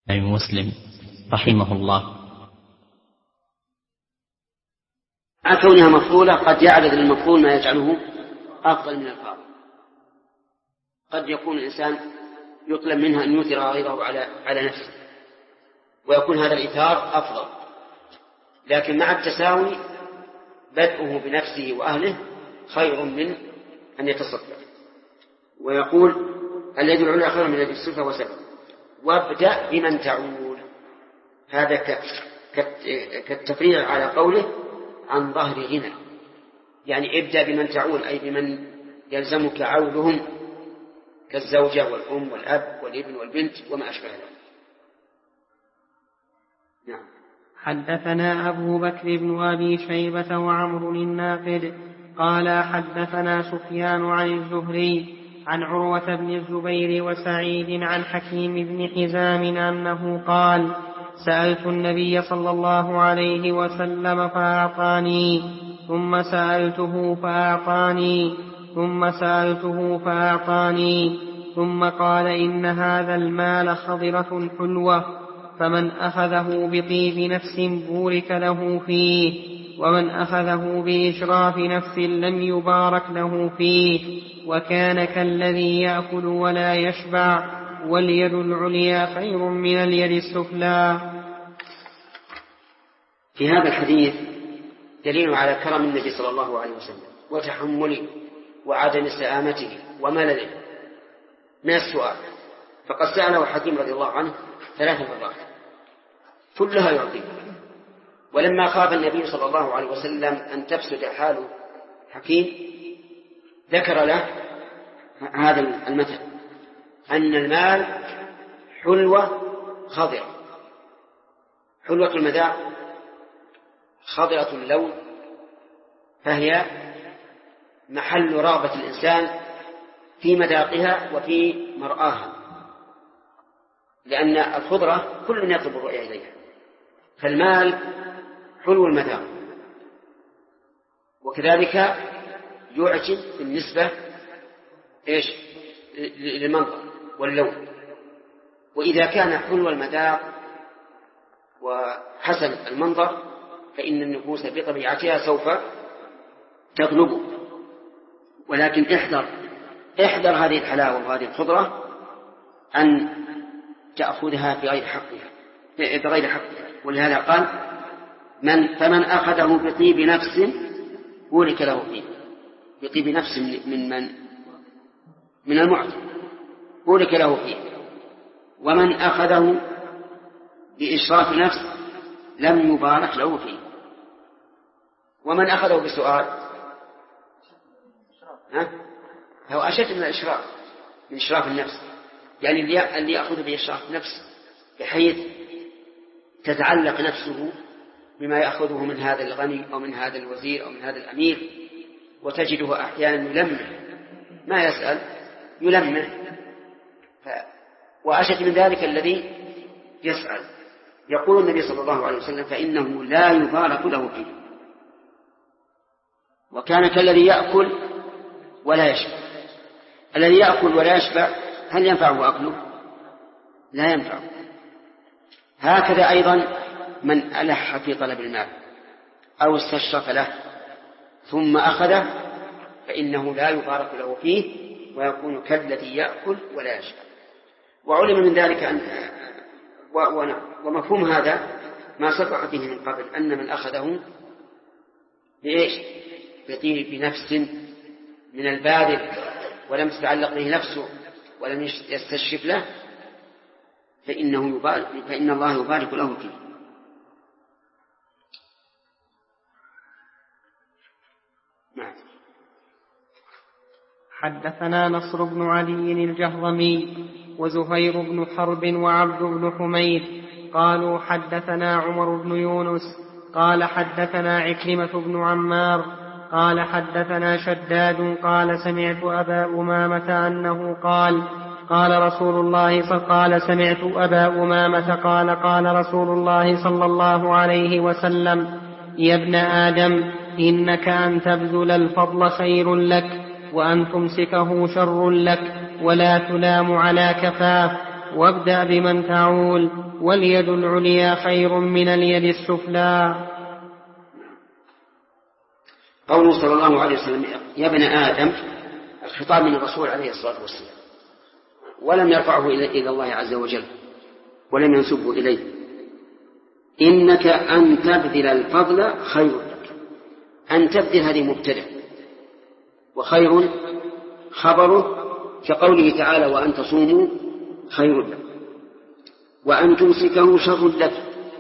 أي مسلم رحمه الله. عن كونها مفضولة قد يعرض للمفضول ما يجعله أفضل من الفاضل. قد يكون الإنسان يطلب منها أن يؤثر غيره على نفسه ويكون هذا الإيثار أفضل، لكن مع التساوي بدءه بنفسه وأهله خير من أن يتصدق. ويقول اليد العليا خير من اليد السفلى وسبب، وابدأ بمن تعول. هذا كالتفريع على قوله عن ظهر غنى، يعني ابدأ بمن تعول أي بمن يلزمك عولهم كالزوجة والأم والأب والابن والبنت وما أشبه ذلك. نعم. حدثنا أبو بكر بن أبي شيبة وعمر الناقد قال حدثنا سفيان عن الزهري عن عروة بن الزبير وسعيد عن حكيم بن حزام أنه قال سألت النبي صلى الله عليه وسلم فأعطاني، ثم سألته فأعطاني، ثم سألته فأعطاني، ثم قال إن هذا المال خضرة حلوة، فمن أخذه بطيب نفس بورك له فيه، ومن أخذه بإشراف نفس لم يبارك له فيه، وكان كالذي يأكل ولا يشبع، واليد العليا خير من اليد السفلى. في هذا الحديث دليل على كرم النبي صلى الله عليه وسلم وتحمله وعدم سآمته وملله من السؤال، فقد سأله حكيم رضي الله عنه 3 مرات كلها يعطيه. ولما خاف النبي صلى الله عليه وسلم أن تفسد حال حكيم ذكر له هذا المثل أن المال حلوة خضرة، حلوة المذاق خضرة اللون، فهي محل رغبة الإنسان في مذاقها وفي مرآها، لأن الخضرة كل يطلب الرؤية إليها. فالمال حلو المذاق، وكذلك يعجب بالنسبة للمنظر واللون. وإذا كان حلو المذاق وحسن المنظر فإن النفوس بطبيعتها سوف تغلبه. ولكن احذر هذه الحلاوة وهذه الخضرة أن تأخذها بغير حقها. ولهذا قال فمن أخذه بطيب نفس بورك له فيه. بطيب نفس من المعطي بورك له فيه، ومن أخذه بإشراف نفس لم يبارك له فيه. ومن أخذه بسؤال هو أشد من الإشراف، من إشراف النفس، يعني اللي يأخذ بإشراف نفس بحيث تتعلق نفسه بما يأخذه من هذا الغني أو من هذا الوزير أو من هذا الأمير، وتجده أحيانا يلمح ما يسأل يلمح. وأشد من ذلك الذي يسأل. يقول النبي صلى الله عليه وسلم فإنه لا يبارك له فيه، وكان كالذي يأكل ولا يشبع. الذي يأكل ولا يشبع هل ينفعه أكله؟ لا ينفعه. هكذا أيضا من ألح في طلب المال أو استشرف له ثم أخذه فإنه لا يبارك له فيه ويكون كالذي يأكل ولا يشبع. وعلم من ذلك ومفهوم هذا ما سبق به من قبل أن من أخذه بطيب نفس من الباذل ولم تتعلق به نفسه ولم يستشرف له فإن الله يبارك له فيه. حدثنا نصر بن علي الجهضمي وزهير بن حرب وعبد بن حميد قالوا حدثنا عمر بن يونس قال حدثنا عكرمة بن عمار قال حدثنا شداد قال سمعت أبا أمامة أنه قال سمعت أبا أمامة قال رسول الله صلى الله عليه وسلم يا ابن آدم إنك أن تبذل الفضل خير لك وأن تمسكه شر لك ولا تلام على كفاف وابدأ بمن تعول، واليد العليا خير من اليد السفلى. قوله صلى الله عليه وسلم يا ابن آدم، الخطاب من الرسول عليه الصلاة والسلام، ولم يرفعه إلى الله عز وجل ولم ينسبه إليه. إنك أن تبذل الفضل خير لك. أن تبذل هذه مبتدأ، وخير خبره، كقوله تعالى وأن تصوموا خير لك، وأن تمسكه شر لك.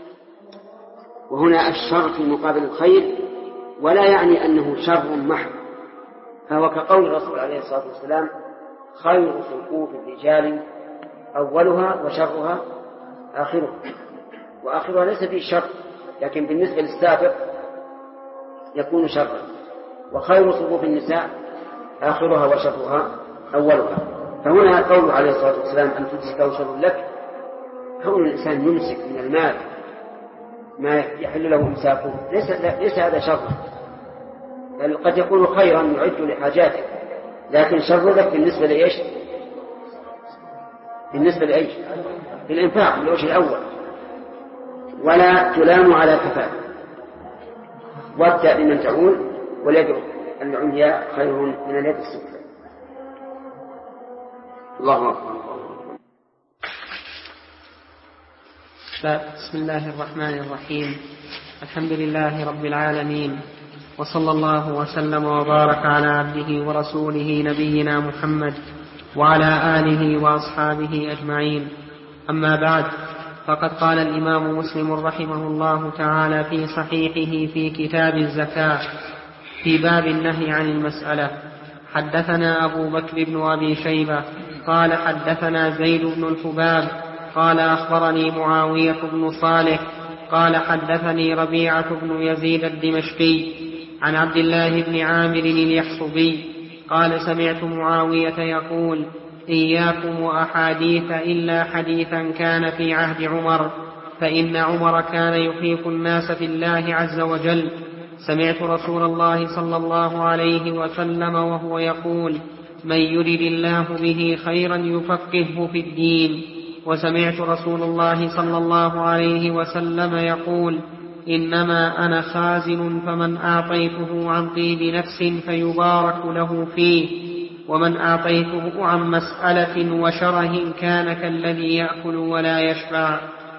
وهنا الشر في مقابل الخير، ولا يعني أنه شر محض، فهو كقول الرسول عليه الصلاة والسلام خير صفوف الرجال أولها وشرها آخرها. وآخرها ليس فيه شر، لكن بالنسبة للسابق يكون شرا. وخير صفوف النساء آخرها وشرها أولها. فهنا قول عليه الصلاة والسلام أن تمسكه شر لك، كون الإنسان يمسك من المال ما يحل له إمساكه ليس هذا شر، بل قد يكون خيرا يعد لحاجاته، لكن شر لك بالنسبة لإيش؟ بالنسبة لإيش؟ للإنفاق بالوجه الأول. ولا تلام على كفاء. وابدأ بمن تعول، واليد العليا خير من اليد السفلى. الله أكبر. بسم الله الرحمن الرحيم. الحمد لله رب العالمين، وصلى الله وسلم وبارك على عبده ورسوله نبينا محمد وعلى آله وأصحابه أجمعين. أما بعد، فقد قال الإمام مسلم رحمه الله تعالى في صحيحه في كتاب الزكاة في باب النهي عن المسألة: حدثنا أبو بكر بن أبي شيبة قال حدثنا زيد بن الحباب قال أخبرني معاوية بن صالح قال حدثني ربيعة بن يزيد الدمشقي عن عبد الله بن عامر اليحصبي قال سمعت معاوية يقول: إياكم وأحاديث إلا حديثا كان في عهد عمر، فإن عمر كان يخيف الناس في الله عز وجل. سمعت رسول الله صلى الله عليه وسلم وهو يقول: من يرد الله به خيرا يفقهه في الدين. وسمعت رسول الله صلى الله عليه وسلم يقول: إنما أنا خازن، فمن أعطيته عن طيب نفس فيبارك له فيه، ومن أعطيته عن مسألة وشره كان كالذي يأكل ولا يشبع.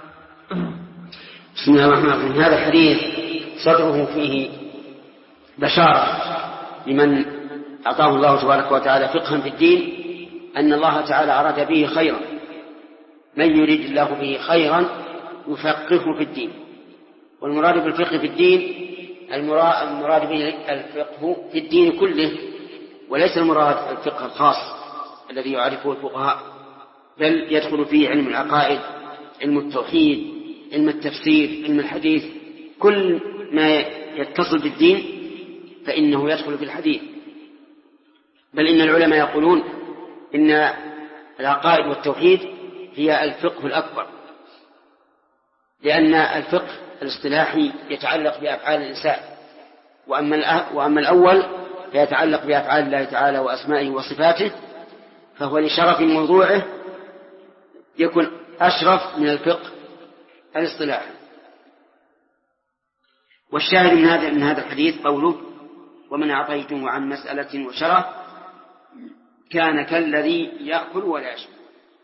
بسم الله الرحمن الرحيم. هذا الحديث صدره فيه بشارة لمن أعطاه الله تبارك وتعالى فقها في الدين، أن الله تعالى أراد به خيرا. من يريد الله به خيرا يفقهه في الدين. والمراد بالفقه في الدين المراد به الفقه في الدين كله، وليس المراد الفقه الخاص الذي يعرفه الفقهاء، بل يدخل فيه علم العقائد، علم التوحيد، علم التفسير، علم الحديث. كل ما يتصل بالدين فإنه يدخل في الحديث. بل إن العلماء يقولون إن العقائد والتوحيد هي الفقه الأكبر، لأن الفقه الاصطلاحي يتعلق بأفعال الإنسان، وأما الأول فيتعلق بأفعال الله تعالى وأسمائه وصفاته، فهو لشرف موضوعه يكون أشرف من الفقه الاصطلاحي. والشاهد من هذا الحديث قوله: ومن أعطيته عن مسألة وشره كان كالذي يأكل ولا يشبع.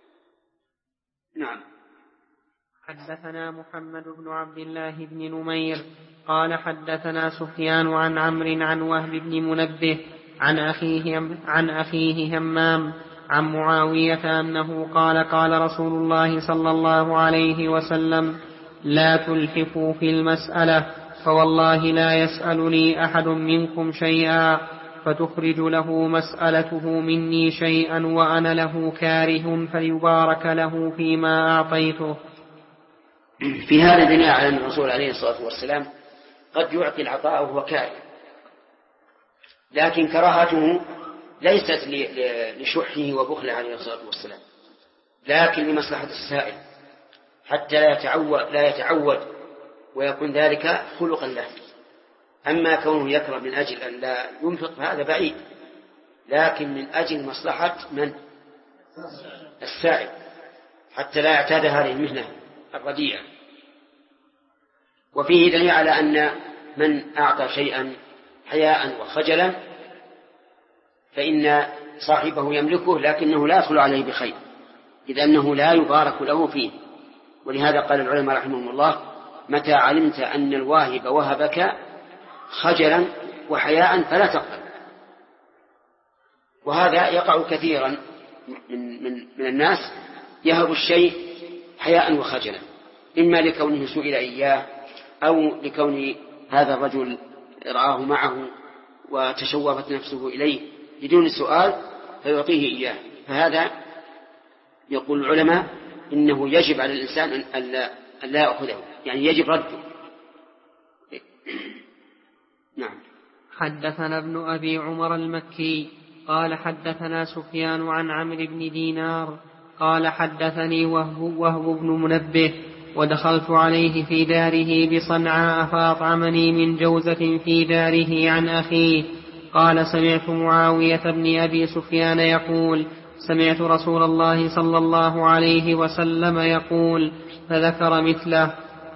نعم. حدثنا محمد بن عبد الله بن نمير قال حدثنا سفيان عن عمرو عن وهب بن منبه عن أخيه همام عن معاوية أنه قال: قال رسول الله صلى الله عليه وسلم: لا تلحفوا في المسألة، فوالله لا يسألني أحد منكم شيئا فتخرج له مسألته مني شيئا وأنا له كاره فيبارك له فيما أعطيته. في هذا دليل على أن الرسول عليه الصلاة والسلام قد يعطي العطاء وهو كاره، لكن كراهته ليست لشحه وبخله عليه الصلاة والسلام، لكن لمصلحة السائل حتى لا يتعود ويكون ذلك خلقا له. أما كونه يكره من أجل أن لا ينفق فهذا بعيد، لكن من أجل مصلحة من؟ السائل. حتى لا يعتاد هذه المهنة الرديئة. وفيه دليل على أن من أعطى شيئا حياء وخجلا فإن صاحبه يملكه لكنه لا يدخل عليه بخير، إذ أنه لا يبارك له فيه. ولهذا قال العلماء رحمهم الله: متى علمت أن الواهب وهبك خجلا وحياء فلا تقبل. وهذا يقع كثيرا من الناس، يهب الشيء حياء وخجلا، إما لكونه سئل إياه أو لكون هذا الرجل رآه معه وتشوفت نفسه إليه بدون سؤال فيعطيه إياه. فهذا يقول العلماء إنه يجب على الإنسان أن لا يأخذه، يعني يجب رده. نعم. حدثنا ابن أبي عمر المكي قال حدثنا سفيان عن عمرو بن دينار قال حدثني وهب بن منبه ودخلت عليه في داره بصنعاء فأطعمني من جوزة في داره عن أخيه. قال سمعت معاوية بن أبي سفيان يقول سمعت رسول الله صلى الله عليه وسلم يقول، فذكر مثله.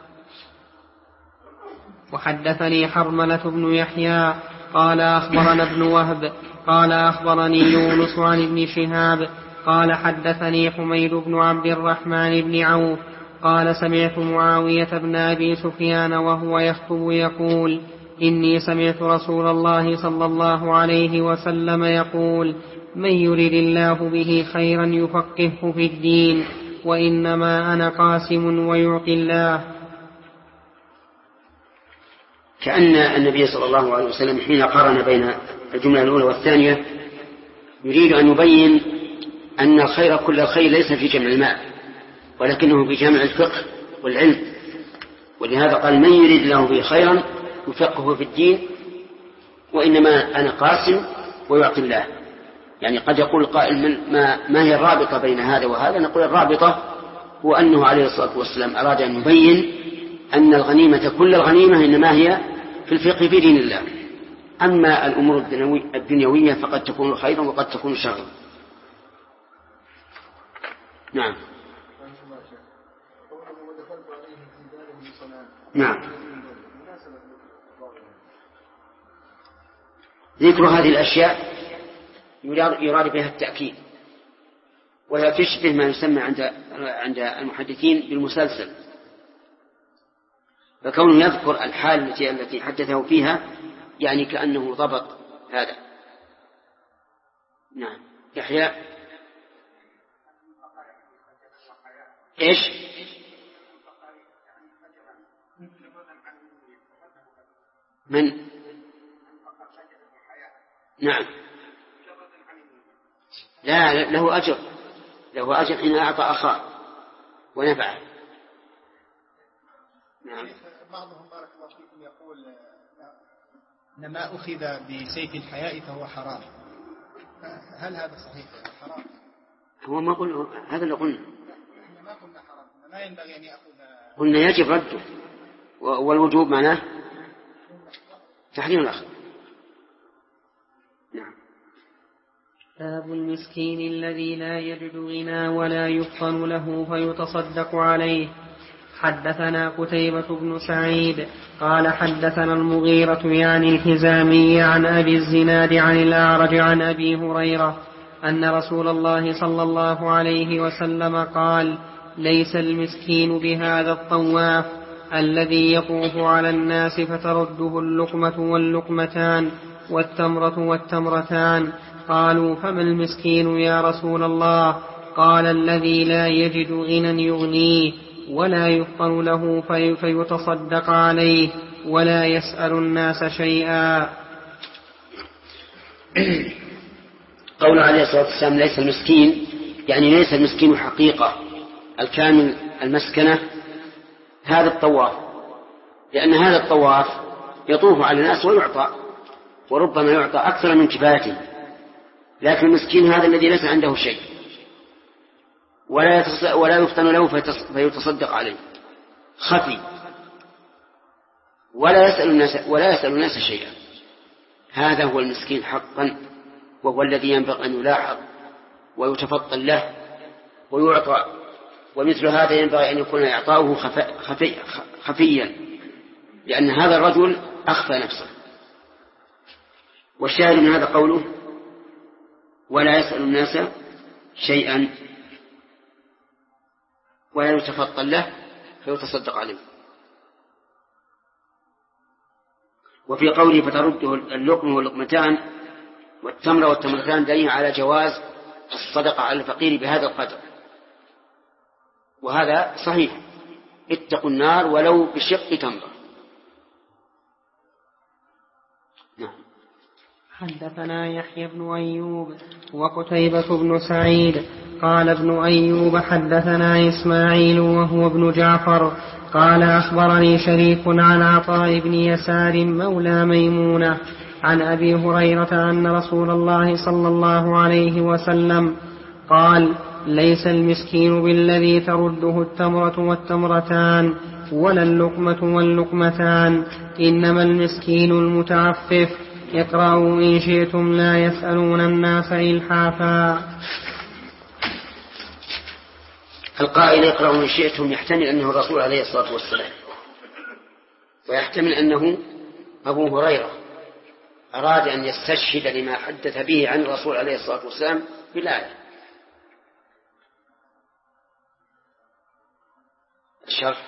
وحدثني حرملة بن يحيى قال أخبرنا ابن وهب قال أخبرني يونس عن ابن شهاب قال حدثني حميد بن عبد الرحمن بن عوف قال سمعت معاوية بن أبي سفيان وهو يخطب يقول إني سمعت رسول الله صلى الله عليه وسلم يقول من يرد الله به خيرا يفقهه في الدين وإنما أنا قاسم ويعطي الله. كأن النبي صلى الله عليه وسلم حين قارن بين الجملة الأولى والثانية يريد أن يبين أن الخير كل الخير ليس في جمع المال ولكنه في جمع الفقه والعلم. ولهذا قال من يريد الله به خيرا يفقهه في الدين وإنما أنا قاسم ويعطي الله. يعني قد يقول قائل ما هي الرابطة بين هذا وهذا؟ نقول الرابطة هو أنه عليه الصلاة والسلام أراد أن يبين أن الغنيمة كل الغنيمة إنما هي في الفقه في دين الله، أما الأمور الدنيوية فقد تكون خيرا وقد تكون شرا. نعم. نعم. ذكر هذه الأشياء يراد بها التأكيد، وهي تشبه ما يسمى عند المحدثين بالمسلسل، فكونه يذكر الحال التي حدثه فيها يعني كأنه ضبط هذا. نعم. يحيى إيش؟ من؟ نعم. لا، له أجر حين أعطى أخاه ونفعه. نعم. بعضهم بارك الله فيكم يقول ما أخذ بسيف الحياء فهو حرام، هل هذا صحيح حرام؟ هو ما قلنا هذا اللي قلنا، ما قلنا حرام، ما ينبغي أن يأخذ، قلنا يجب رده، والوجوب معناه تحريم الأخذ. نعم. باب المسكين الذي لا يجد غنى ولا يفطن له فيتصدق عليه. حدثنا قتيبة بن سعيد قال حدثنا المغيرة يعني الحزامي عن أبي الزناد عن الأعرج عن أبي هريرة أن رسول الله صلى الله عليه وسلم قال ليس المسكين بهذا الطواف الذي يطوف على الناس فترده اللقمة واللقمتان والتمرة والتمرتان. قالوا فما المسكين يا رسول الله؟ قال الذي لا يجد غنى يغنيه ولا يفطن له فيتصدق عليه ولا يسأل الناس شيئا. قول عليه الصلاة والسلام ليس المسكين يعني ليس المسكين حقيقة الكامل المسكنة هذا الطواف، لأن هذا الطواف يطوف على الناس ويعطى، وربما يعطى أكثر من كفايته، لكن المسكين هذا الذي ليس عنده شيء ولا يفتن له فيتصدق عليه خفي ولا يسأل الناس شيئا. هذا هو المسكين حقا، وهو الذي ينبغي أن يلاحظ ويتفطن له ويعطى ومثل هذا ينبغي أن يكون إعطاؤه خفيا، لأن هذا الرجل أخفى نفسه. والشاهد من هذا قوله ولا يسأل الناس شيئا ولا يتفضل له فيتصدق عليه. وفي قوله فترده اللقم واللقمتان والتمر والتمرتان دليل على جواز الصدقة على الفقير بهذا القدر، وهذا صحيح، اتقوا النار ولو بشق تمرة. نعم. حدثنا يحيى بن أيوب وقتيبة بن سعيد قال ابن أيوب حدثنا إسماعيل وهو ابن جعفر قال أخبرني شريك عن عطاء بن يسار مولى ميمونة عن أبي هريرة أن رسول الله صلى الله عليه وسلم قال ليس المسكين بالذي ترده التمرة والتمرتان ولا اللقمة واللقمتان، إنما المسكين المتعفف. اقرأوا إن شئتم لا يسألون الناس إلحافا. القائل اقرأوا إن شئتم يحتمل أنه الرسول عليه الصلاة والسلام، ويحتمل أنه أبو هريرة أراد أن يستشهد لما حدث به عن الرسول عليه الصلاة والسلام بالآية. الشرح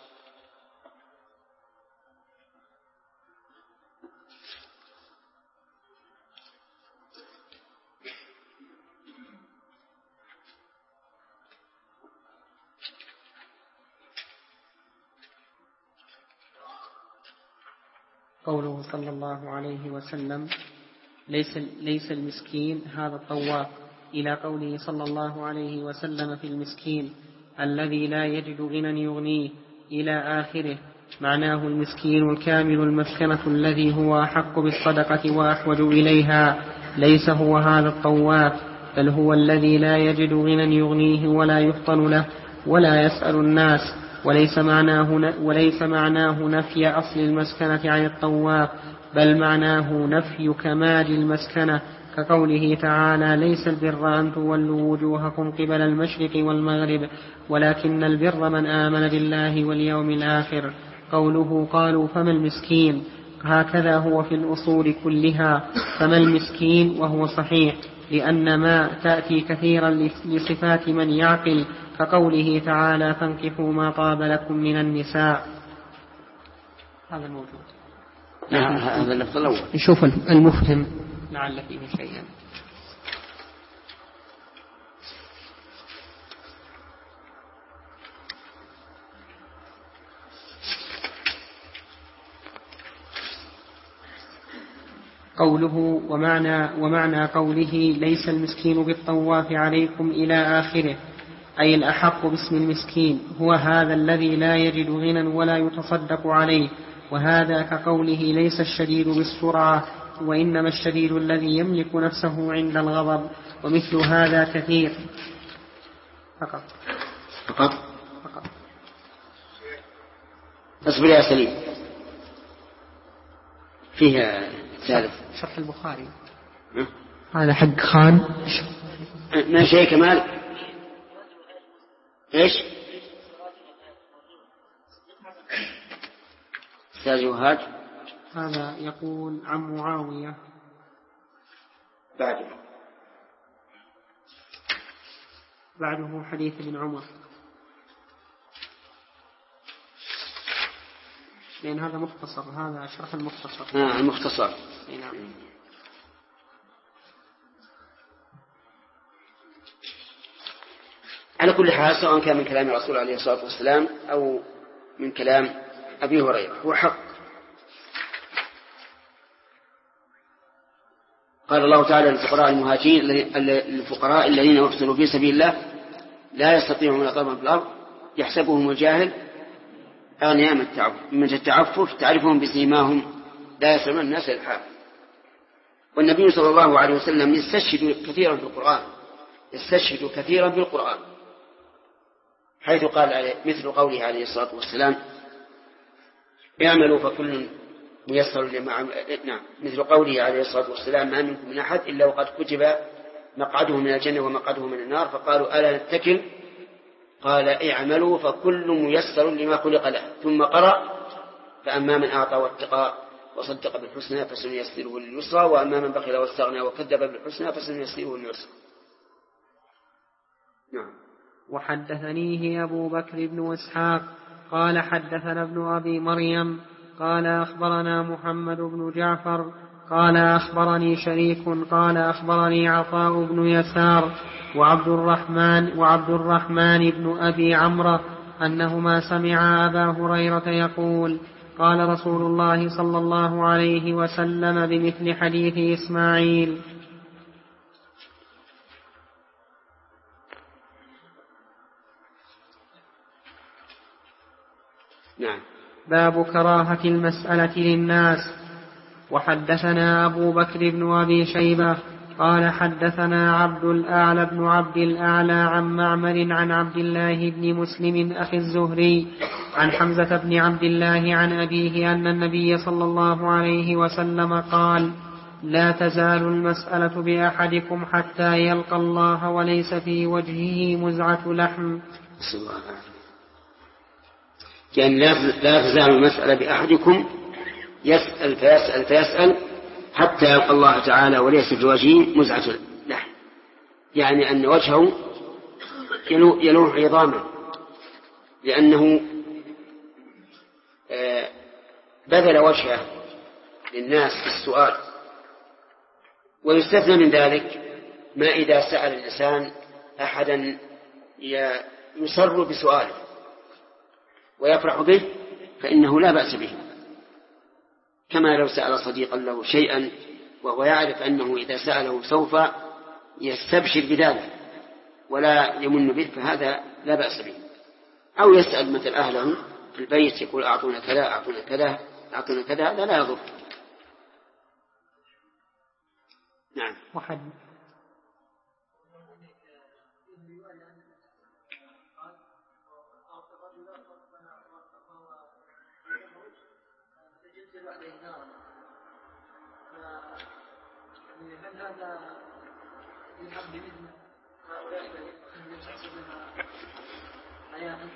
قوله صلى الله عليه وسلم ليس المسكين هذا الطواف، إلى قوله صلى الله عليه وسلم في المسكين الذي لا يجد غنى يغنيه إلى آخره. معناه المسكين الكامل المسكنة الذي هو أحق بالصدقة وأحوج إليها، ليس هو هذا الطواف، بل هو الذي لا يجد غنى يغنيه ولا يفطن له ولا يسأل الناس. وليس معناه نفي أصل المسكنة عن الطواف، بل معناه نفي كمال المسكنة، كقوله تعالى ليس البر أن تولوا وجوهكم قبل المشرق والمغرب ولكن البر من آمن بالله واليوم الآخر. قوله قالوا فما المسكين، هكذا هو في الأصول كلها، فما المسكين وهو صحيح، لأن ما تأتي كثيرا لصفات من يعقل، كقوله تعالى فانكحوا ما طاب لكم من النساء. هذا الموجود. هذا اللفظ الأول. نشوف المفهم لعل فيه شيئا. قوله ومعنى قوله ليس المسكين بالطواف عليكم إلى آخره، أي الأحق باسم المسكين هو هذا الذي لا يجد غنى ولا يتصدق عليه، وهذا كقوله ليس الشديد بالسرعة وإنما الشديد الذي يملك نفسه عند الغضب، ومثل هذا كثير. فقط. اصبر يا سليم، فيها ثالث شرح البخاري هذا حق خان ما شيء كمال. ايش استاذ وهاج؟ هذا يقول عن معاوية. بعده حديث ابن عمر، لأن هذا مختصر، هذا شرح المختصر. المختصر. نعم. على كل حال سواء كان من كلام الرسول عليه الصلاة والسلام أو من كلام أبي هريرة هو حق. قال الله تعالى للفقراء المهاجرين الفقراء الذين يحصلوا في سبيل الله لا يستطيعون ضربا في الأرض يحسبهم الجاهل أغنياء من التعفف تعرفهم بسيماهم لا يسألون الناس إلحافا. والنبي صلى الله عليه وسلم يستشهد كثيرا في القرآن حيث قال مثل قوله عليه الصلاة والسلام اعملوا فكل ميسر لما مثل قوله عليه الصلاة والسلام ما منكم من أحد إلا وقد كتب مقعده من الجنة ومقعده من النار، فقالوا ألا نتكل قال اعملوا فكل ميسر لما خلق له، ثم قرأ فأما من أعطى واتقى وصدق بالحسنى فسنيسره لليسرى، وأما من بخل واستغنى وكذب بالحسنى فسنيسره لليسرى. نعم. وحدثنيه أبو بكر بن إسحاق قال حدثنا ابن أبي مريم قال أخبرنا محمد بن جعفر قال أخبرني شريك قال أخبرني عطاء بن يسار وعبد الرحمن بن أبي عمرو أنهما سمعا أبا هريرة يقول قال رسول الله صلى الله عليه وسلم بمثل حديث إسماعيل. نعم. باب كراهة المسألة للناس. وحدثنا أبو بكر بن أبي شيبة قال حدثنا عبد الأعلى بن عبد الأعلى عن معمر عن عبد الله بن مسلم أخي الزهري عن حمزة بن عبد الله عن أبيه أن النبي صلى الله عليه وسلم قال لا تزال المسألة بأحدكم حتى يلقى الله وليس في وجهه مزعة لحم. يعني لا تزال المسألة بأحدكم يسأل فيسأل حتى يلقى الله تعالى وليس في وجهه مزعة لحم، يعني أن وجهه يلوح عظاما، لأنه بذل وجهه للناس في السؤال. ويستثنى من ذلك ما إذا سأل الإنسان أحدا يسر بسؤاله ويفرح به فإنه لا بأس به، كما لو سأل صديقا له شيئا وهو يعرف أنه إذا سأله سوف يستبشر بذلك ولا يمن به، فهذا لا بأس به. أو يسأل مثل أهله في البيت يقول أعطونا كذا أعطونا كذا أعطونا كذا، هذا لا يضر. نعم. هل هذا يلحق بإذن هؤلاء الذين يحسبون حياة؟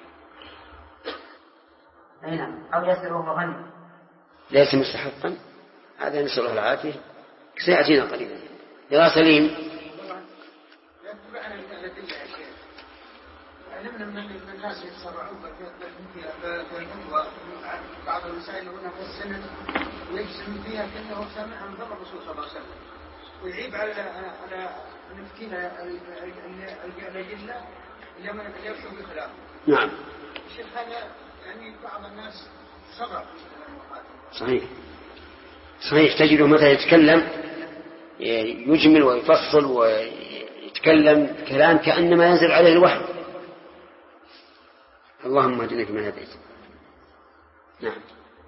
أي نعم. أو يسره غني ليس مستحقا، هذا نسأل الله العافية، سيأتينا قريبا. يا سليم. يتبعنا من الأدلة يا شيخ. علمنا من الناس يتسرعون بالفتوى بعض المسائل هنا في السنة ويجزم فيها كأنه سمعها من الرسول صلى الله عليه وسلم، ويعيب على نفتينا الأدلة لما يفشوا بخلافه. نعم. الشيخ هذا يعني بعض الناس صغر. صحيح. تجده متى يتكلم يجمل ويفصل ويتكلم كلام كأنما ينزل عليه الوحي. اللهم اهدنا فيمن هديت. نعم.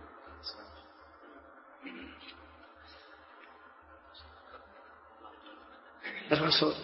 الرسول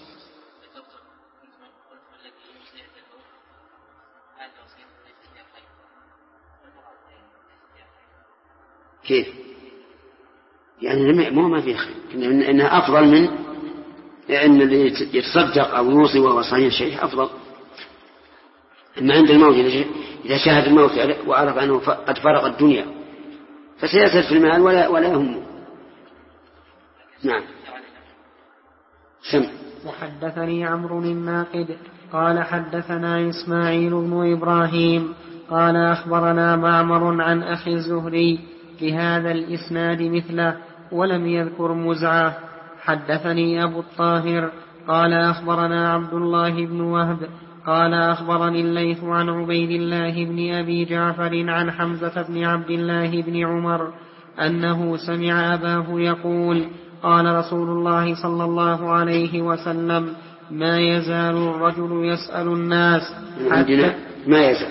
كيف؟ يعني ما في خير، إنها أفضل من إن اللي يتصدق أو يوصي وهو صحيح شيء أفضل. أما عند الموت إذا شاهد الموت وعرف أنه قد فرق الدنيا فسيزهد في المال ولا يهمه. نعم. سمع. وحدثني عمرو الناقد قال حدثنا إسماعيل بن إبراهيم قال أخبرنا معمر عن أخي الزهري بهذا الإسناد مثله ولم يذكر مزعة. حدثني أبو الطاهر قال أخبرنا عبد الله بن وهب قال أخبرني الليث عن عبيد الله بن أبي جعفر عن حمزة بن عبد الله بن عمر أنه سمع أباه يقول قال رسول الله صلى الله عليه وسلم ما يزال الرجل يسأل الناس ما يزال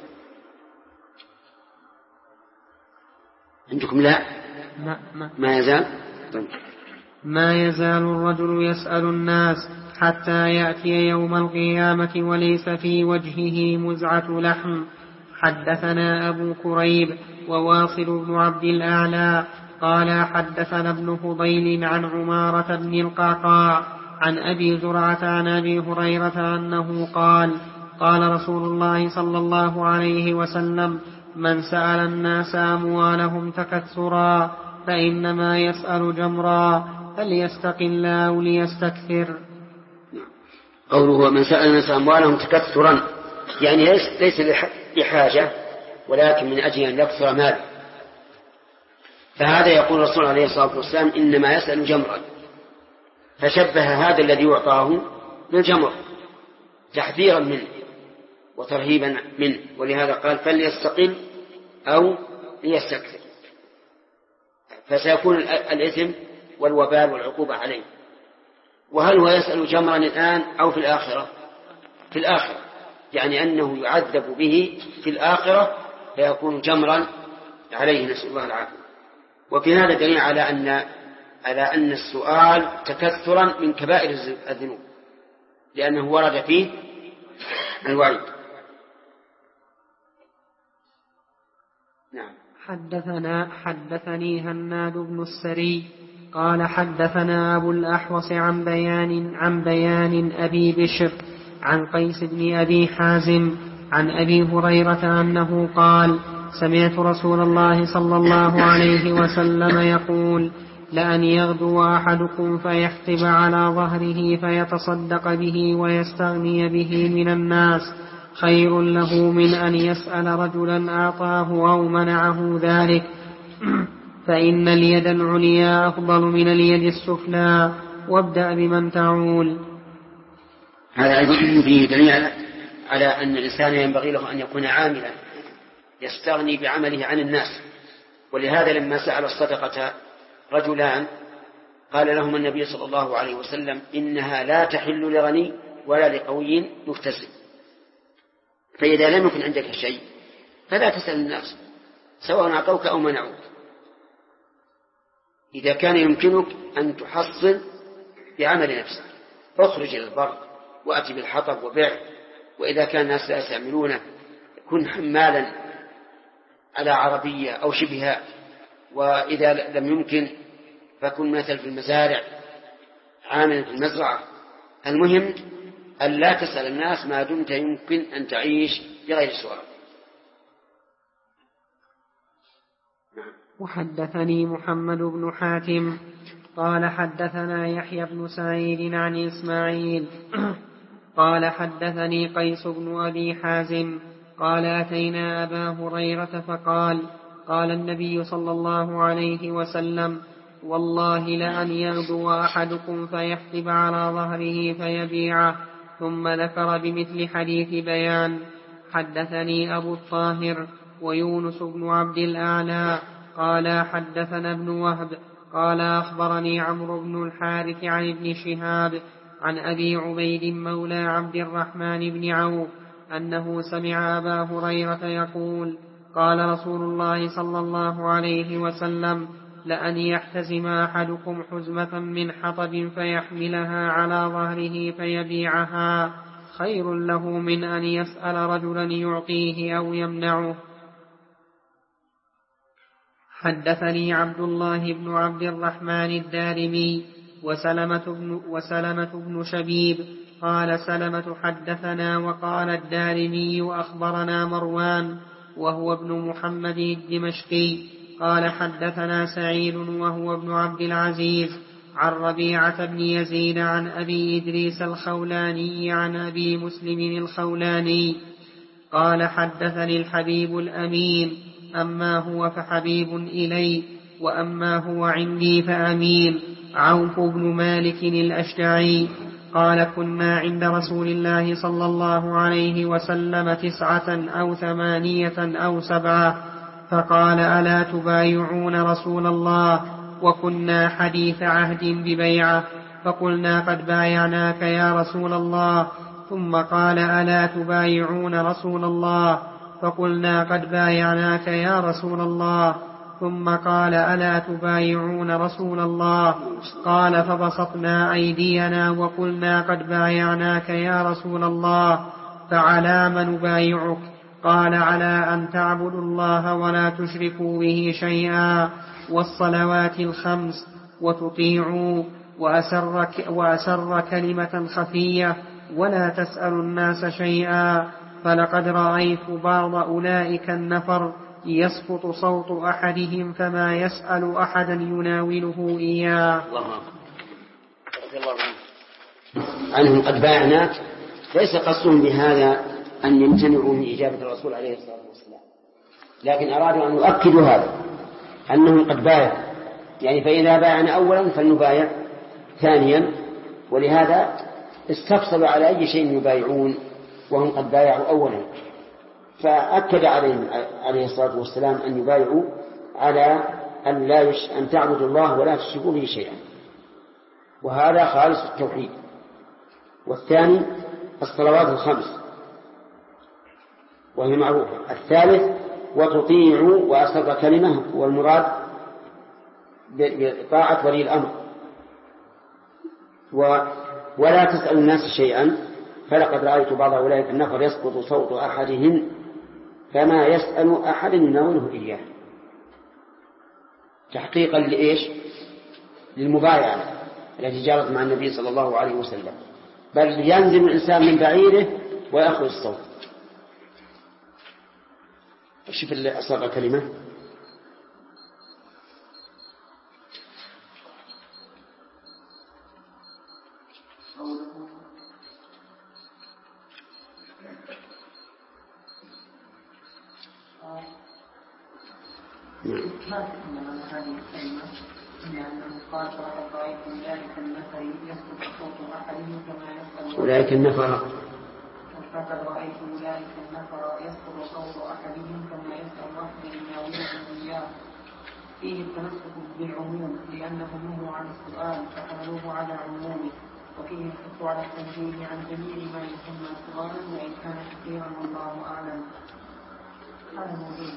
عندكم لا ما يزال طيب. ما يزال الرجل يسأل الناس حتى يأتي يوم القيامة وليس في وجهه مزعة لحم. حدثنا أبو كريب وواصل بن عبد الأعلى قال حدثنا ابن فضيل عن عمارة بن القعقاع عن أبي زرعة عن أبي هريرة أنه قال قال رسول الله صلى الله عليه وسلم: من سأل الناس أموالهم تكثرا فإنما يسأل جمرا، فليستق الله أو ليستكثر. قوله من سأل الناس أموالهم تكثرا يعني ليس بحاجة ولكن من أجل أن يكثر ماله، فهذا يقول الرسول عليه الصلاة والسلام إنما يسأل جمرا، فشبه هذا الذي يعطاه بالجمر تحذيرا منه وترهيبا منه، ولهذا قال فليستقل أو ليستكثر، فسيكون الإثم والوبال والعقوبة عليه. وهل هو يسأل جمرا الآن أو في الآخرة؟ في الآخرة، يعني أنه يعذب به في الآخرة فيكون جمرا عليه، نسأل الله العافية. وفي هذا دليل على أن السؤال تكثرا من كبائر الذنوب، لأنه ورد فيه الوعيد. نعم. حدثني هناد بن السري قال حدثنا أبو الأحوص عن بيان أبي بشر عن قيس بن أبي حازم عن أبي هريرة أنه قال: سمعت رسول الله صلى الله عليه وسلم يقول: لأن يغدو أحدكم فيحتب على ظهره فيتصدق به ويستغني به من الناس خير له من أن يسأل رجلا أعطاه أو منعه ذلك، فإن اليد العليا أفضل من اليد السفلى، وابدأ بمن تعول. هذا أيضا فيه دليل على أن الإنسان ينبغي له أن يكون عاملا يستغني بعمله عن الناس. ولهذا لما سأل الصدقة رجلان قال لهم النبي صلى الله عليه وسلم: إنها لا تحل لغني ولا لقوي مكتسب، فإذا لم يكن عندك شيء فلا تسأل الناس سواء أعطوك أو منعوك. إذا كان يمكنك أن تحصل بعمل نفسك اخرج إلى البر وأتي بالحطب وبيع، وإذا كان الناس لا يستعملونه كن حمالا على عربية أو شبهها، وإذا لم يمكن فكن مثل في المزارع عاملا في المزرعة. المهم أن لا تسأل الناس ما دمت يمكن أن تعيش بغير سؤال. وحدثني محمد بن حاتم قال حدثنا يحيى بن سعيد عن إسماعيل قال حدثني قيس بن أبي حازم قال أتينا أبا هريرة فقال: قال النبي صلى الله عليه وسلم: والله لأن يغدو أحدكم فيحتب على ظهره فيبيعه. ثم ذكر بمثل حديث بيان. حدثني أبو الطاهر ويونس بن عبد الأعلى قال حدثنا ابن وهب قال أخبرني عمرو بن الحارث عن ابن شهاب عن أبي عبيد مولى عبد الرحمن بن عوف أنه سمع أبا هريرة يقول: قال رسول الله صلى الله عليه وسلم: لأن يحتزم أحدكم حزمة من حطب فيحملها على ظهره فيبيعها خير له من أن يسأل رجلا يعطيه أو يمنعه. حدثني عبد الله بن عبد الرحمن الدارمي وسلمة بن شبيب قال سلمة حدثنا وقال الدارمي أخبرنا مروان وهو ابن محمد الدمشقي قال حدثنا سعيد وهو ابن عبد العزيز عن ربيعة بن يزيد عن أبي إدريس الخولاني عن أبي مسلم الخولاني قال حدثني الحبيب الأمين: أما هو فحبيب إلي، وأما هو عندي فأمين، عوف بن مالك الأشجعي قال: كنا عند رسول الله صلى الله عليه وسلم 9 أو 8 أو 7، فقال: ألا تبايعون رسول الله؟ وكنا حديث عهد ببيعة، فقلنا: قد بايعناك يا رسول الله. ثم قال: ألا تبايعون رسول الله؟ فقلنا: قد بايعناك يا رسول الله. ثم قال: ألا تبايعون رسول الله؟ قال: فبسطنا أيدينا وقلنا: قد بايعناك يا رسول الله. فعلى ما نبايعك؟ قال: على أن تعبدوا الله ولا تشركوا به شيئا، والصلوات الخمس، وتطيعوا، وأسر كلمة خفية، ولا تسألوا الناس شيئا، فلقد رأيت بعض أولئك النفر يسقط صوت أحدهم فما يسأل أحدا يناوله إياه. الله عنهم قد باعناك، ليس قصدهم بهذا أن يمتنعوا من إجابة الرسول عليه الصلاة والسلام، لكن أرادوا أن يؤكدوا هذا أنهم قد بايعوا، يعني فإذا بايعنا أولا فلنبايع ثانيا، ولهذا استفصلوا على أي شيء يبايعون وهم قد بايعوا أولا، فأكد عليهم عليه الصلاة والسلام أن يبايعوا على أن تعبدوا الله ولا تشركوا به شيئا، وهذا خالص التوحيد. والثاني الصلوات الخمس وهي معروفة. الثالث وتطيعوا وأسر كلمة، والمراد بطاعة ولي الأمر. ولا تسأل الناس شيئا، فلقد رأيت بعض أولئك النفر يسقط صوت أحدهم فما يسأل أحد يناوله إياه، تحقيقا لإيش؟ للمبايعة التي جرت مع النبي صلى الله عليه وسلم، بل ينزل الإنسان من بعيره ويأخذ الصوت. شوف اللي أصاب كلمة ما تكلم هذه الكلمة إلا أنه قال فقد رأيت أولئك النفر يسقط صوت أحدهم كما يسقط أولئك النفر، فقد رأيت أولئك النفر يسقط صوت أحدهم كما يسقط أحد يناوله إياه. فيه التمسك بالعموم لأنه نهوا عن السؤال فحملوه على عمومه، وفيه الحث على التنزيه عن جميع ما يسمى سؤالا وإن كان كثيرا والله أعلم. هذا موجود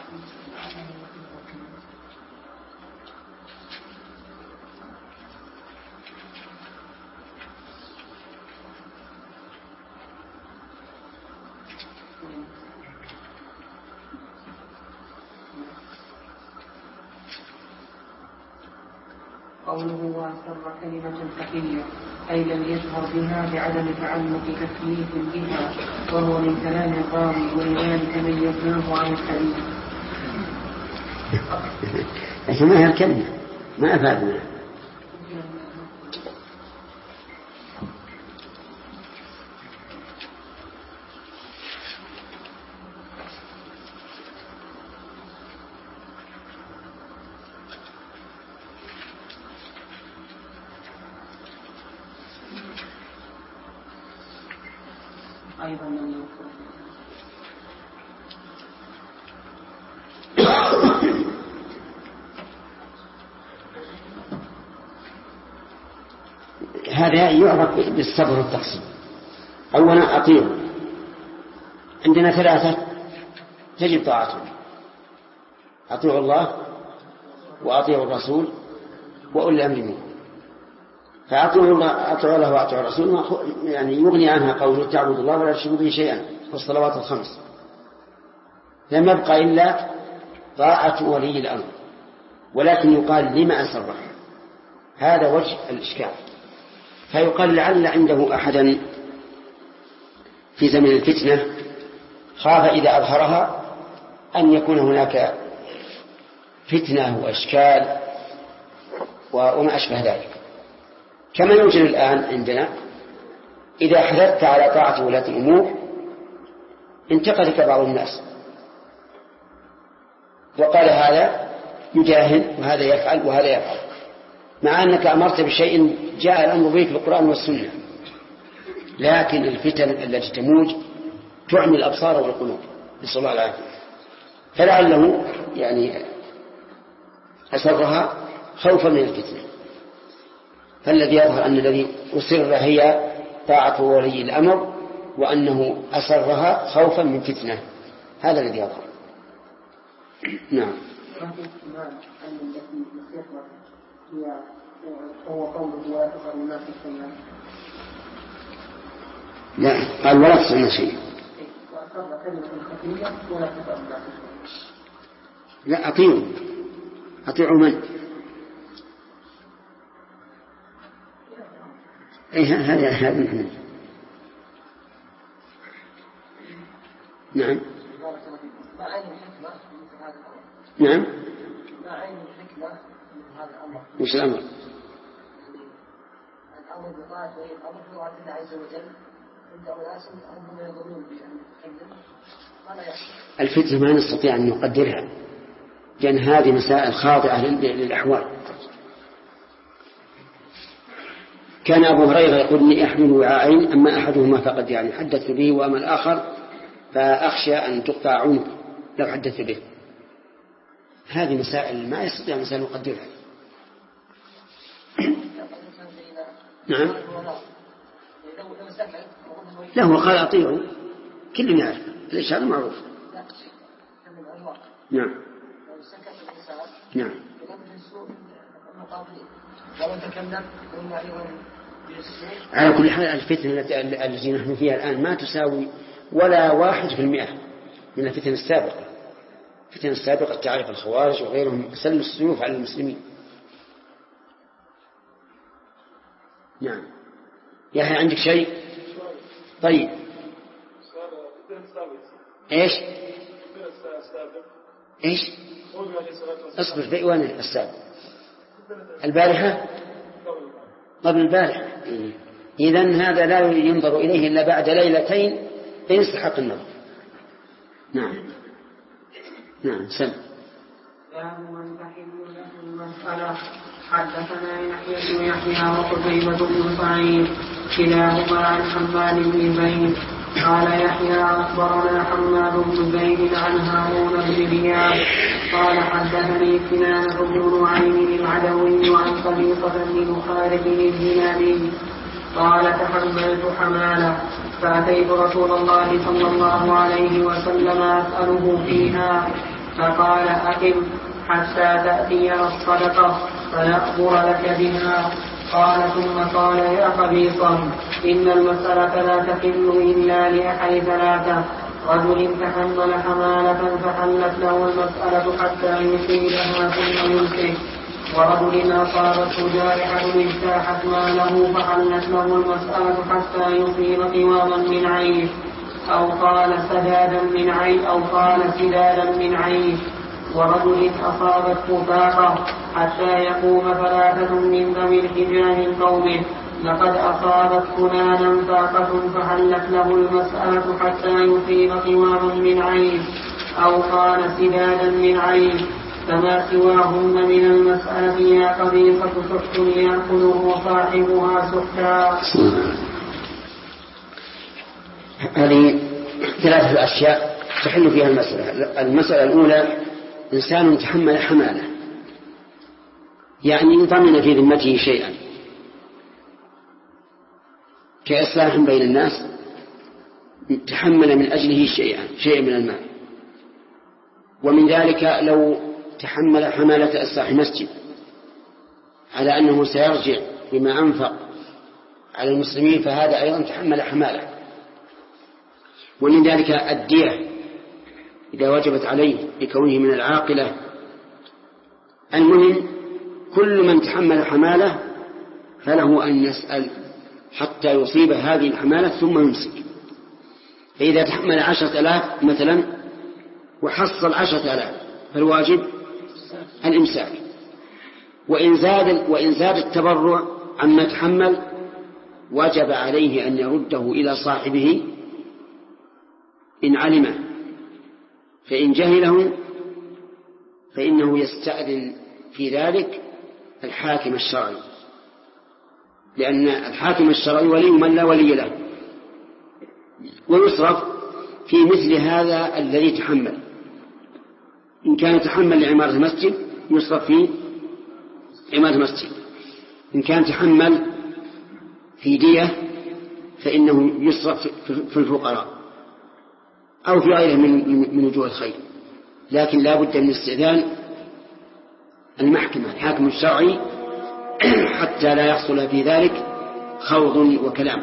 قوله وأسر كلمة خفية أي لم يجهر بها بعدم تعلق تكليف بها، وهو من كلام الراوي ولذلك ميزناه عن الحديث. لكن ما هي الكلمة ما أفادنا. أيضا لم يذكر. هذا يعرف بالصبر والتقسيم. أولا أطيعوا، عندنا ثلاثة تجب طاعتهم: أطيعوا الله وأطيعوا الرسول وأولي الأمر منكم. فأطيعوا الله وأطيعوا الرسول يعني يغني عنها قوله تعبد الله ولا تشركوا به شيئا، والصلوات الخمس. لم يبقى إلا طاعة ولي الأمر، ولكن يقال لما أسره، هذا وجه الإشكال. فيقال لعل عنده أحدا في زمن الفتنة خاف إذا أظهرها أن يكون هناك فتنة وأشكال وما أشبه ذلك، كما يوجد الآن عندنا. إذا حثثت على طاعة ولاة الأمور انتقدك بعض الناس وقال هذا يجاهد وهذا يفعل وهذا يفعل، مع أنك أمرت بشيء جاء الأمر به في القرآن والسنة. لكن الفتن التي تموج تعمي الأبصار والقلوب، نسأل الله العافية. فلعله يعني أسرها خوفا من الفتنة. فالذي يظهر أن الذي أسر هي طاعة ولي الأمر، وأنه أسرها خوفا من فتنة، هذا الذي يظهر. نعم. هو قوله ولا تسأل الناس شيئا. لا، قال ولا تسأل الناس شيئا. وأسر كلمة خفية ولا تسأل الناس شيئا. لا، أطيعوا من؟ هذا نعم. ما عين الحكمة مثل هذا الأمر؟ نعم. ما عين الحكمة مثل هذا الأمر؟ وش الأمر؟ الأمر بطاعة ولي الأمر في طاعة الله عز وجل عند أناس هم يظنون بأن الفتنة ما يحصل. الفتنة ما نستطيع أن نقدرها، لأن هذه مسائل خاضعة للأحوال. كان أبو هريرة يقول إني أحمل وعاءين، أما أحدهما فقد يعني حدثت به، وأما الآخر فأخشى أن تقطع عنق لو حدثت به. هذه مسائل ما يستطيع الإنسان يقدرها. نعم. لا هو قال أطيعوا، كل يعرف ليش هذا معروف. نعم. نعم. على كل حال الفتنة التي نحن فيها الآن ما تساوي ولا 1% من الفتن السابقة. الفتن السابقة تعرف الخوارج وغيرهم سلوا السيوف على المسلمين. نعم. يا عندك شيء؟ طيب. ايش؟ ايش؟ اصبر في وين السابق؟ البارحة؟ قبل البارحة. إذن هذا لا ينظر إليه إلا بعد ليلتين فيستحق النظر. نعم. نعم. سم. حدثنا يحيى بن يحيى وقتيبة بن سعيد كلاهما عن حماد بن زيد قال يحيى أخبرنا حماد بن زيد عن هارون بن زياد قال حدثني كنانة بن نعيم العدوي عن قبيصة بن مخارج الجناني قال تحملت حمالة فأتيت رسول الله صلى الله عليه وسلم أسأله فيها فقال أقم حتى تأتي الصدقة فنأمر لك بها. قال ثم قال يا قبيصة إن المسألة لا تحل إلا لأحد ثلاثة: رجل تحمل حمالة فحلت له المسألة حتى يصيبها ثم يمسك، ورجل أصابته جارحة اجتاحت ماله فحلت له المسألة حتى يصيب قواما من عيش أو قال سدادا من عيش، ورجل أصابته فاقة حتى يقوم ثلاثة من ذوي الحجى من قومه لقد أصابت فلانا فاقة فحلت له المسألة حتى يصيب قواما من عيش أو قال سدادا من عيش، فما سواهن من المسألة يا قبيصة سحت يأكله صاحبها سحتا. هذه ثلاثة أشياء تحل فيها المسألة. المسألة الأولى إنسان تحمل حمالة، يعني ضمن في ذمته شيئا كإصلاح بين الناس، تحمل من أجله شيئا من المال. ومن ذلك لو تحمل حمالة إصلاح مسجد على أنه سيرجع بما أنفق على المسلمين، فهذا أيضا تحمل حمالة. ومن ذلك الدية إذا وجبت عليه بكونه من العاقلة. المهم كل من تحمل حمالة فله أن يسأل حتى يصيب هذه الحمالة ثم يمسك. فإذا تحمل 10,000 مثلا وحصل 10,000 فالواجب الإمساك. وإن زاد التبرع عما تحمل وجب عليه أن يرده إلى صاحبه إن علمه، فإن جهله فإنه يستأذن في ذلك الحاكم الشرعي، لأن الحاكم الشرعي ولي من لا ولي له، ويصرف في مثل هذا الذي تحمل. إن كان تحمل لعمارة المسجد يصرف في عمارة المسجد، إن كان تحمل في دية فإنه يصرف في الفقراء أو في غيره من وجوه الخير. لكن لا بد من استئذان المحكمة الحاكم الشرعي حتى لا يحصل في ذلك خوض وكلام.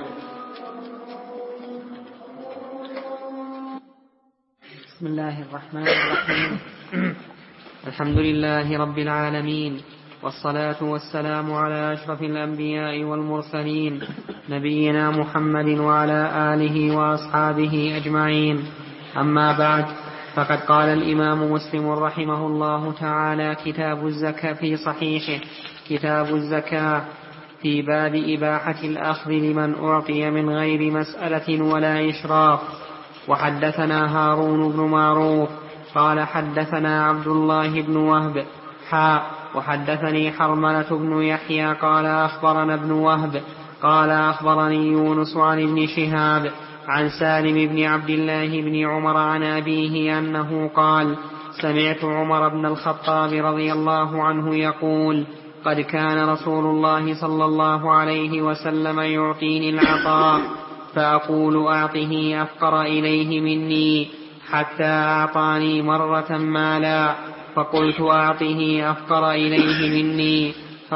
بسم الله الرحمن الرحيم. الحمد لله رب العالمين، والصلاة والسلام على أشرف الأنبياء والمرسلين نبينا محمد وعلى آله وأصحابه أجمعين. أما بعد، فقد قال الإمام مسلم رحمه الله تعالى كتاب الزكاة في صحيحه كتاب الزكاة في باب إباحة الأخذ لمن أعطي من غير مسألة ولا إشراف. وحدثنا هارون بن معروف قال حدثنا عبد الله بن وهب وحدثني حرملة بن يحيى قال أخبرنا ابن وهب قال أخبرني يونس عن ابن شهاب عن سالم بن عبد الله بن عمر عن أبيه أنه قال سمعت عمر بن الخطاب رضي الله عنه يقول قد كان رسول الله صلى الله عليه وسلم يعطيني العطاء فأقول أعطه أفقر إليه مني حتى أعطاني مرة مالا فقلت أعطه أفقر إليه مني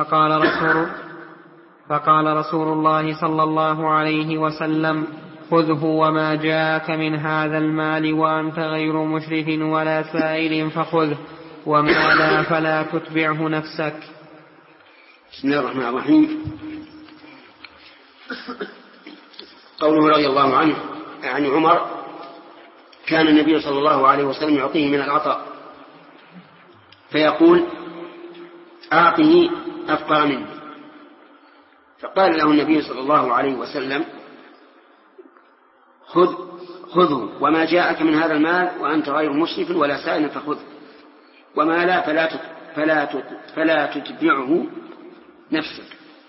فقال رسول الله صلى الله عليه وسلم خذه وما جاءك من هذا المال وأنت غير مشرف ولا سائل فخذه وما لا فلا تتبعه نفسك. بسم الله الرحمن الرحيم. قوله رضي الله عنه عن عمر كان النبي صلى الله عليه وسلم يعطيه من العطاء فيقول أعطه أفقر منه، فقال له النبي صلى الله عليه وسلم خذه وما جاءك من هذا المال وأنت غير مشرف ولا سائل فخذه وما لا فلا تتبعه نفسك.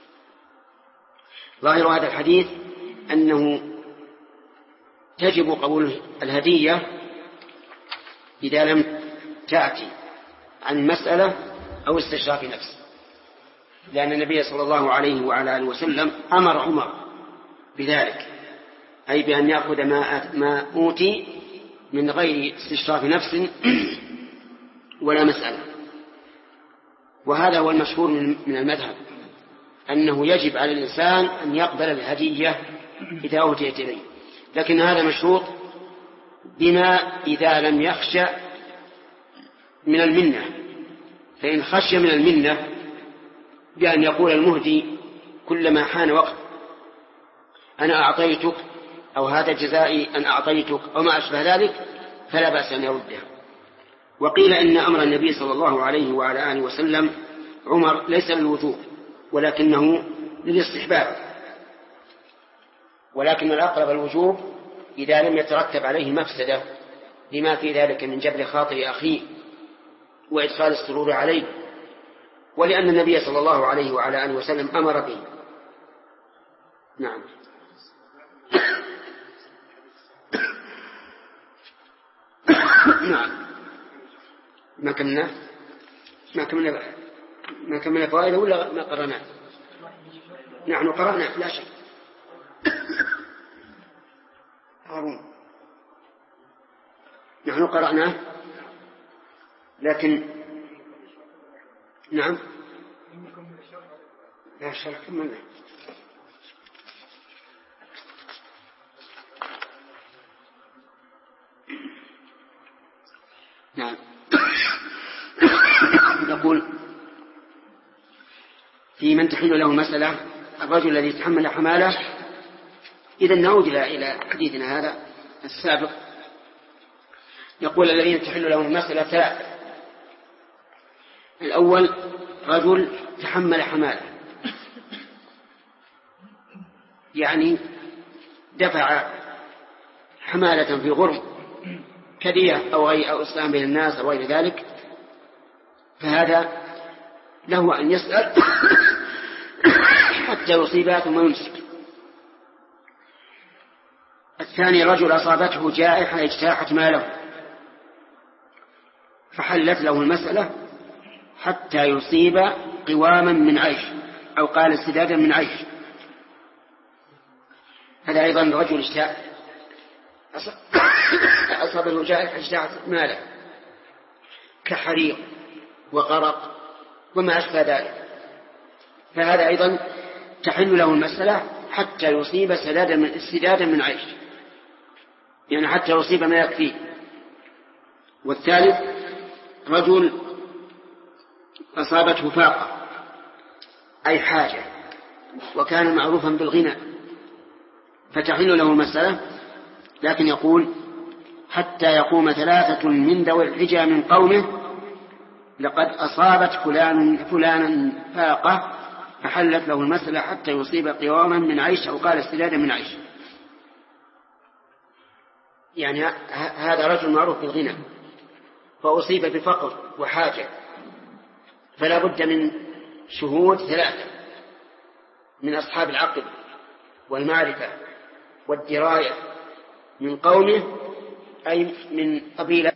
ظاهر هذا الحديث أنه تجب قبول الهدية إذا لم تأتي عن مسألة أو استشراف نفس، لأن النبي صلى الله عليه وعلى آله وسلم أمر عمر بذلك، أي بأن يأخذ ما أوتي من غير استشراف نفس ولا مسألة. وهذا هو المشهور من المذهب، أنه يجب على الإنسان أن يقبل الهدية إذا أوتيت إليه، لكن هذا مشروط بما إذا لم يخشى من المنة، فإن خشي من المنة بأن يقول المهدي كلما حان وقت أنا أعطيتك أو هذا جزائي أن أعطيتك أو ما أشبه ذلك فلا بأس أن يردها. وقيل إن أمر النبي صلى الله عليه وعلى آله وسلم عمر ليس للوجوب ولكنه للاستحباب، ولكن الأقرب الوجوب إذا لم يترتب عليه مفسدة لما في ذلك من جبر خاطر أخيه وإدخال السرور عليه، ولأن النبي صلى الله عليه وعلى آله وسلم أمر به. نعم. نعم. ما كملنا فائدة ولا ما قرأنا؟ نحن قرأنا لا شك. نحن قرأنا لكن نعم لا شك كملنا. نعم. يقول في من تحل له مسألة الرجل الذي يتحمل حماله. إذا نعود إلى حديثنا هذا السابق. يقول الذين تحل له المسألة ثلاثة: الأول رجل تحمل حماله، يعني دفع حمالة في غرم كدية أو إسلام بين الناس أو غير ذلك، فهذا له أن يسأل حتى يصيبها ثم يمسك. الثاني رجل أصابته جائحة اجتاحت ماله فحلت له المسألة حتى يصيب قواما من عيش أو قال استدادا من عيش. هذا أيضا رجل أصابته جائحة اجتاحت ماله كحريق وغرق وما أشبه ذلك، فهذا أيضا تحل له المسألة حتى يصيب استدادا من عيش، يعني حتى يصيب ما يكفيه. والثالث رجل أصابته فاقة أي حاجة وكان معروفا بالغنى فتحل له المسألة، لكن يقول حتى يقوم 3 من ذوي الحجى من قومه لقد أصابت فلانا فاقة فحلت له المسألة حتى يصيب قواما من عيش أو قال استدادا من عيش. يعني هذا رجل معروف بالغنى فأصيب بفقر وحاجة، فلا بد من شهود 3 من أصحاب العقل والمعرفة والدراية من قومه أي من قبيلة